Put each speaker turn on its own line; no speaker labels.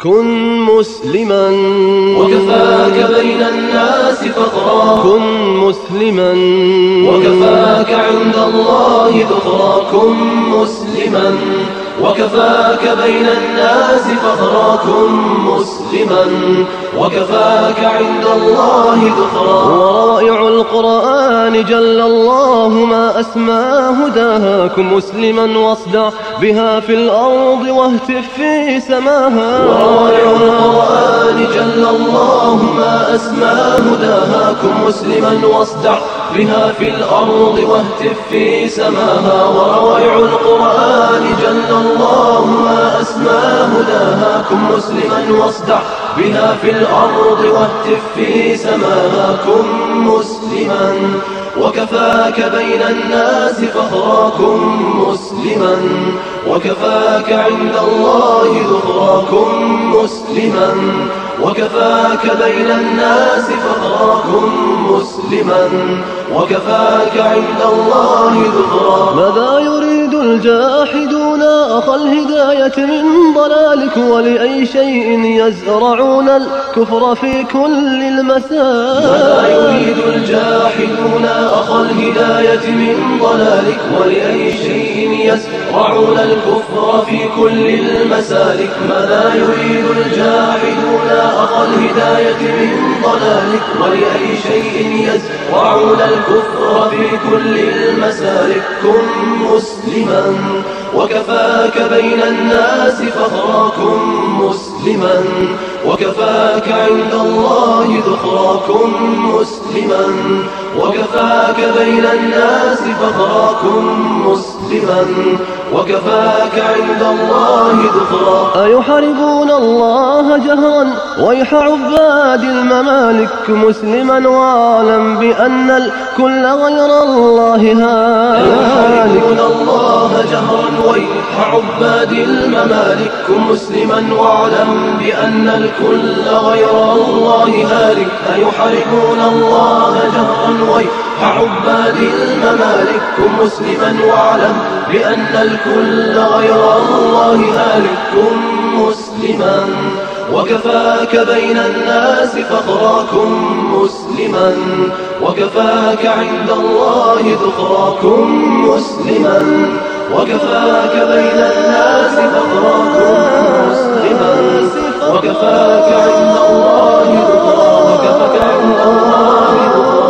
كن مسلما
وكفاك بين الناس فخرا،
كن مسلما
وكفاك عند الله ذخرا، كن مسلما وكفاك بين الناس فخرا، كن مسلما وكفاك عند الله ذخرا.
وروائع القرآن جل الله ما أسمى هداها، كن مسلما واصدع بها في الأرض واهتف في سماها.
وروائع القرآن جل الله ما أسمى هداها، كن مسلما واصدع بها في الأرض واهتف في سماها. وروائع القرآن جل الله ما أسمى هداها، كن مسلما واصدع بها في الأرض واهتف في سماها. كن مسلما وكفاك بين الناس فخرا، كن مسلما وكفاك عند الله ذخرا، كن مسلما وكفاك بين الناس فخرا، كن مسلما وكفاك عند الله ذخرا.
ماذا يريد الجاحدون أخا الهداية من ضلالك، ولأي شيء يزرعون الكفر في كل المسالك؟
ماذا يريد الجاحدون أخا الهداية من ضلالك، ولأي شيء يزرعون الكفر في كل المسالك؟ ماذا يريد الجاحدون أخا الهداية من ضلالك، ولأي شيء يزرعون الكفر في كل المسالك؟ كن مسلما وكفاك بين الناس فخرا، كن مسلما وكفاك عند الله ذخرا، كن مسلما وكفاك بين الناس فخرا، كن مسلما وكفاك عند الله ذخرا.
أيحاربون الله جهرا ويح عباد الممالك، مسلما واعلم بأن الكل غير الله هالك.
يحاربون الله جهرا ويح عباد الممالك، مسلما واعلم بأن الكل غير الله هالك. يحاربون الله جهرا ويح عباد الممالك، مسلما واعلم بأن الكل غير الله هالك. كن مسلما وكفاك بين الناس فخرا، كن مسلما وكفاك عند الله ذخرا، كن مسلما وكفاك بين الناس فخرا، كن مسلما وكفاك عند الله ذخرا، وكفاك عند الله ذخرا.